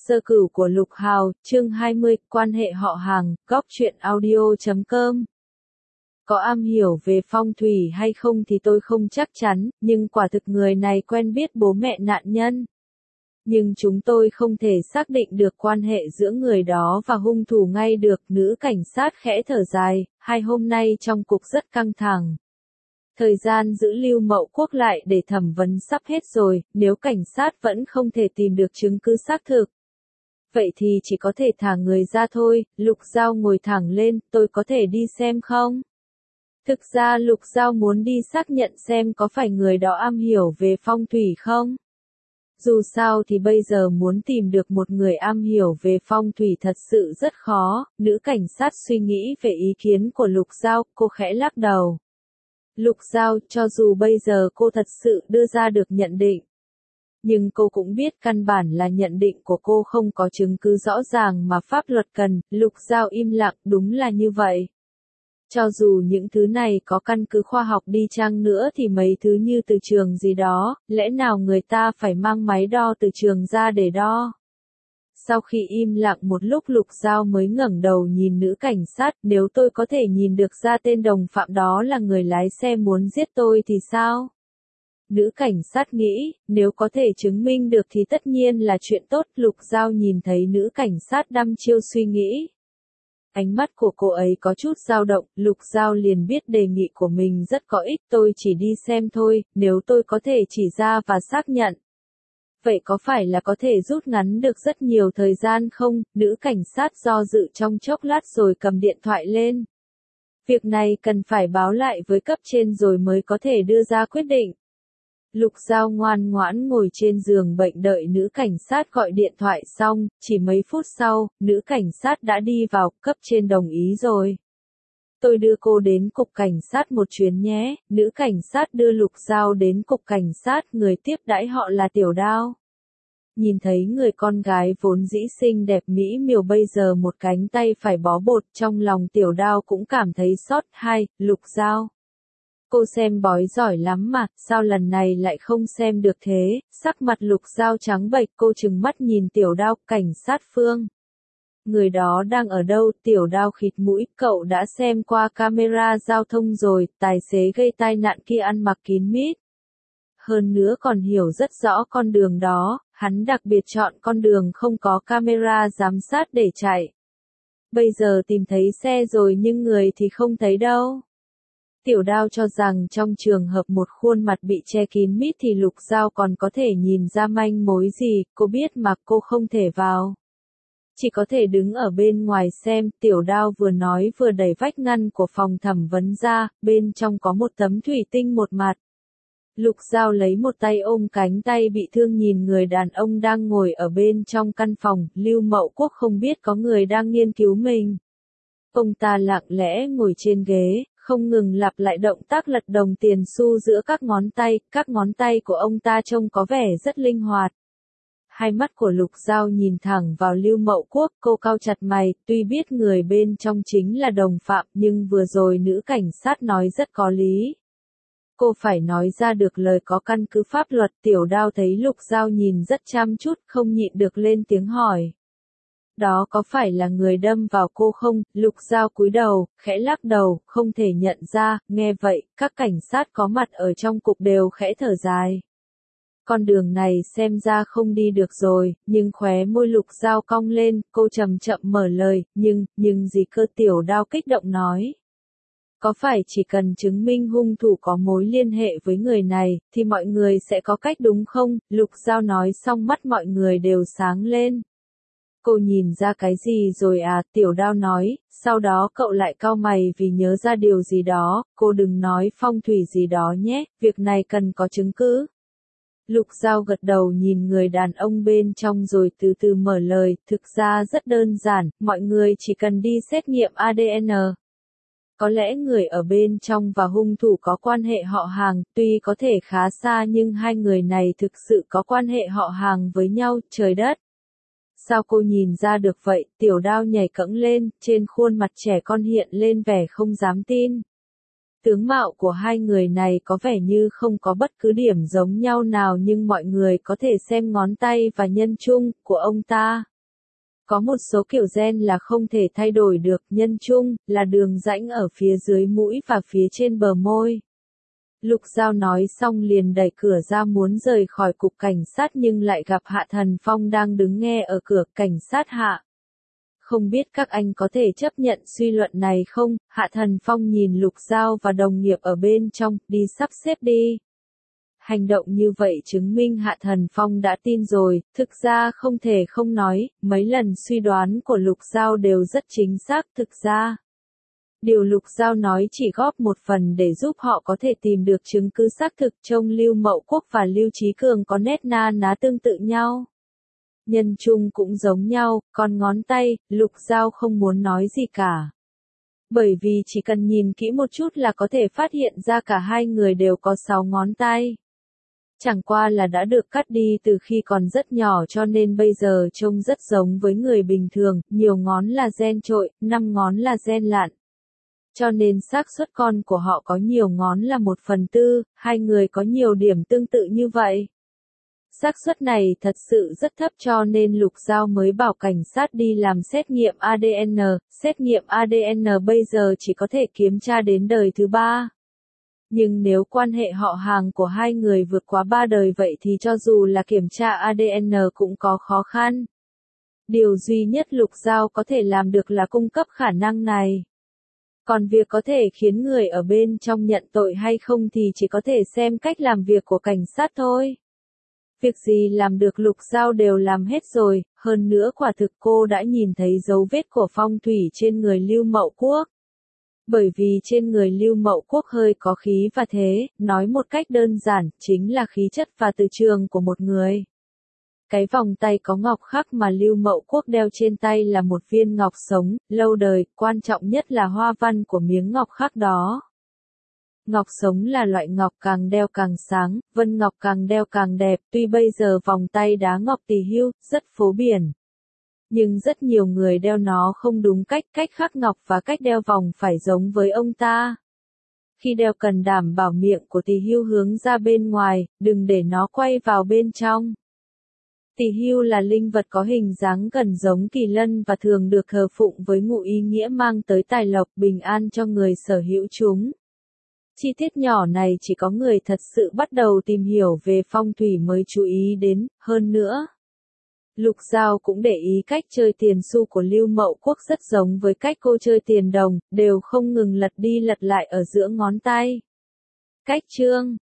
Sơ cửu của Lục Hào, chương 20, quan hệ họ hàng, góc truyện audio.com. Có am hiểu về phong thủy hay không thì tôi không chắc chắn, nhưng quả thực người này quen biết bố mẹ nạn nhân. Nhưng chúng tôi không thể xác định được quan hệ giữa người đó và hung thủ ngay được. Nữ cảnh sát khẽ thở dài, 2 hôm nay trong cục rất căng thẳng. Thời gian giữ Lưu Mậu Quốc lại để thẩm vấn sắp hết rồi, nếu cảnh sát vẫn không thể tìm được chứng cứ xác thực. Vậy thì chỉ có thể thả người ra thôi. Lục Giao ngồi thẳng lên, tôi có thể đi xem không? Thực ra Lục Giao muốn đi xác nhận xem có phải người đó am hiểu về phong thủy không? Dù sao thì bây giờ muốn tìm được một người am hiểu về phong thủy thật sự rất khó. Nữ cảnh sát suy nghĩ về ý kiến của Lục Giao, cô khẽ lắc đầu. Lục Giao, cho dù bây giờ cô thật sự đưa ra được nhận định, nhưng cô cũng biết căn bản là nhận định của cô không có chứng cứ rõ ràng mà pháp luật cần. Lục Giao im lặng, đúng là như vậy. Cho dù những thứ này có căn cứ khoa học đi chăng nữa thì mấy thứ như từ trường gì đó, lẽ nào người ta phải mang máy đo từ trường ra để đo? Sau khi im lặng một lúc Lục Giao mới ngẩng đầu nhìn nữ cảnh sát, nếu tôi có thể nhìn được ra tên đồng phạm đó là người lái xe muốn giết tôi thì sao? Nữ cảnh sát nghĩ, nếu có thể chứng minh được thì tất nhiên là chuyện tốt. Lục Giao nhìn thấy nữ cảnh sát đăm chiêu suy nghĩ. Ánh mắt của cô ấy có chút dao động, Lục Giao liền biết đề nghị của mình rất có ích, tôi chỉ đi xem thôi, nếu tôi có thể chỉ ra và xác nhận. Vậy có phải là có thể rút ngắn được rất nhiều thời gian không? Nữ cảnh sát do dự trong chốc lát rồi cầm điện thoại lên. Việc này cần phải báo lại với cấp trên rồi mới có thể đưa ra quyết định. Lục Giao ngoan ngoãn ngồi trên giường bệnh đợi nữ cảnh sát gọi điện thoại xong, chỉ mấy phút sau, nữ cảnh sát đã đi vào, cấp trên đồng ý rồi. Tôi đưa cô đến cục cảnh sát một chuyến nhé. Nữ cảnh sát đưa Lục Giao đến cục cảnh sát, người tiếp đãi họ là Tiểu Đao. Nhìn thấy người con gái vốn dĩ xinh đẹp mỹ miều bây giờ một cánh tay phải bó bột, trong lòng Tiểu Đao cũng cảm thấy xót. Lục Giao. Cô xem bói giỏi lắm mà, sao lần này lại không xem được thế? Sắc mặt Lục Giao trắng bệch, cô trừng mắt nhìn Tiểu Đao, cảnh sát Phương. Người đó đang ở đâu? Tiểu Đao khịt mũi, cậu đã xem qua camera giao thông rồi, tài xế gây tai nạn kia ăn mặc kín mít. Hơn nữa còn hiểu rất rõ con đường đó, hắn đặc biệt chọn con đường không có camera giám sát để chạy. Bây giờ tìm thấy xe rồi nhưng người thì không thấy đâu. Tiểu Đao cho rằng trong trường hợp một khuôn mặt bị che kín mít thì Lục Giao còn có thể nhìn ra manh mối gì, cô biết mà cô không thể vào. Chỉ có thể đứng ở bên ngoài xem. Tiểu Đao vừa nói vừa đẩy vách ngăn của phòng thẩm vấn ra, bên trong có một tấm thủy tinh một mặt. Lục Giao lấy một tay ôm cánh tay bị thương nhìn người đàn ông đang ngồi ở bên trong căn phòng. Lưu Mậu Quốc không biết có người đang nghiên cứu mình. Ông ta lặng lẽ ngồi trên ghế, không ngừng lặp lại động tác lật đồng tiền xu giữa các ngón tay của ông ta trông có vẻ rất linh hoạt. Hai mắt của Lục Giao nhìn thẳng vào Lưu Mậu Quốc, cô cau chặt mày, tuy biết người bên trong chính là đồng phạm nhưng vừa rồi nữ cảnh sát nói rất có lý. Cô phải nói ra được lời có căn cứ pháp luật. Tiểu Đao thấy Lục Giao nhìn rất chăm chút, không nhịn được lên tiếng hỏi. Đó có phải là người đâm vào cô không? Lục Giao cúi đầu, khẽ lắc đầu, không thể nhận ra. Nghe vậy, các cảnh sát có mặt ở trong cục đều khẽ thở dài. Con đường này xem ra không đi được rồi, nhưng khóe môi Lục Giao cong lên, cô chậm chậm mở lời, nhưng gì cơ? Tiểu Đao kích động nói. Có phải chỉ cần chứng minh hung thủ có mối liên hệ với người này, thì mọi người sẽ có cách đúng không? Lục Giao nói xong mắt mọi người đều sáng lên. Cô nhìn ra cái gì rồi à? Tiểu Đao nói, sau đó cậu lại cau mày vì nhớ ra điều gì đó, cô đừng nói phong thủy gì đó nhé, việc này cần có chứng cứ. Lục Giao gật đầu nhìn người đàn ông bên trong rồi từ từ mở lời, thực ra rất đơn giản, mọi người chỉ cần đi xét nghiệm ADN. Có lẽ người ở bên trong và hung thủ có quan hệ họ hàng, tuy có thể khá xa nhưng hai người này thực sự có quan hệ họ hàng với nhau, trời đất. Sao cô nhìn ra được vậy? Tiểu Đao nhảy cẫng lên, trên khuôn mặt trẻ con hiện lên vẻ không dám tin. Tướng mạo của hai người này có vẻ như không có bất cứ điểm giống nhau nào nhưng mọi người có thể xem ngón tay và nhân trung của ông ta. Có một số kiểu gen là không thể thay đổi được, nhân trung, là đường rãnh ở phía dưới mũi và phía trên bờ môi. Lục Giao nói xong liền đẩy cửa ra muốn rời khỏi cục cảnh sát nhưng lại gặp Hạ Thần Phong đang đứng nghe ở cửa. Cảnh sát Hạ. Không biết các anh có thể chấp nhận suy luận này không? Hạ Thần Phong nhìn Lục Giao và đồng nghiệp ở bên trong, đi sắp xếp đi. Hành động như vậy chứng minh Hạ Thần Phong đã tin rồi, thực ra không thể không nói, mấy lần suy đoán của Lục Giao đều rất chính xác. Thực ra, điều Lục Giao nói chỉ góp một phần để giúp họ có thể tìm được chứng cứ xác thực. Trông Lưu Mậu Quốc và Lưu Chí Cường có nét na ná tương tự nhau. Nhân trung cũng giống nhau, còn ngón tay, Lục Giao không muốn nói gì cả. Bởi vì chỉ cần nhìn kỹ một chút là có thể phát hiện ra cả hai người đều có 6 ngón tay. Chẳng qua là đã được cắt đi từ khi còn rất nhỏ cho nên bây giờ trông rất giống với người bình thường, nhiều ngón là gen trội, 5 ngón là gen lạn. Cho nên xác suất con của họ có nhiều ngón là 1/4, hai người có nhiều điểm tương tự như vậy. Xác suất này thật sự rất thấp cho nên Lục Giao mới bảo cảnh sát đi làm xét nghiệm ADN. Xét nghiệm ADN bây giờ chỉ có thể kiểm tra đến đời thứ 3. Nhưng nếu quan hệ họ hàng của hai người vượt quá 3 đời vậy thì cho dù là kiểm tra ADN cũng có khó khăn. Điều duy nhất Lục Giao có thể làm được là cung cấp khả năng này. Còn việc có thể khiến người ở bên trong nhận tội hay không thì chỉ có thể xem cách làm việc của cảnh sát thôi. Việc gì làm được Lục Giao đều làm hết rồi, hơn nữa quả thực cô đã nhìn thấy dấu vết của phong thủy trên người Lưu Mậu Quốc. Bởi vì trên người Lưu Mậu Quốc hơi có khí và thế, nói một cách đơn giản, chính là khí chất và từ trường của một người. Cái vòng tay có ngọc khắc mà Lưu Mậu Quốc đeo trên tay là một viên ngọc sống, lâu đời, quan trọng nhất là hoa văn của miếng ngọc khắc đó. Ngọc sống là loại ngọc càng đeo càng sáng, vân ngọc càng đeo càng đẹp, tuy bây giờ vòng tay đá ngọc Tỳ Hưu rất phổ biến. Nhưng rất nhiều người đeo nó không đúng cách khắc ngọc và cách đeo vòng phải giống với ông ta. Khi đeo cần đảm bảo miệng của Tỳ Hưu hướng ra bên ngoài, đừng để nó quay vào bên trong. Tỳ Hưu là linh vật có hình dáng gần giống kỳ lân và thường được thờ phụng với ngụ ý nghĩa mang tới tài lộc bình an cho người sở hữu chúng. Chi tiết nhỏ này chỉ có người thật sự bắt đầu tìm hiểu về phong thủy mới chú ý đến, hơn nữa. Lục Giao cũng để ý cách chơi tiền xu của Lưu Mậu Quốc rất giống với cách cô chơi tiền đồng, đều không ngừng lật đi lật lại ở giữa ngón tay. Cách chương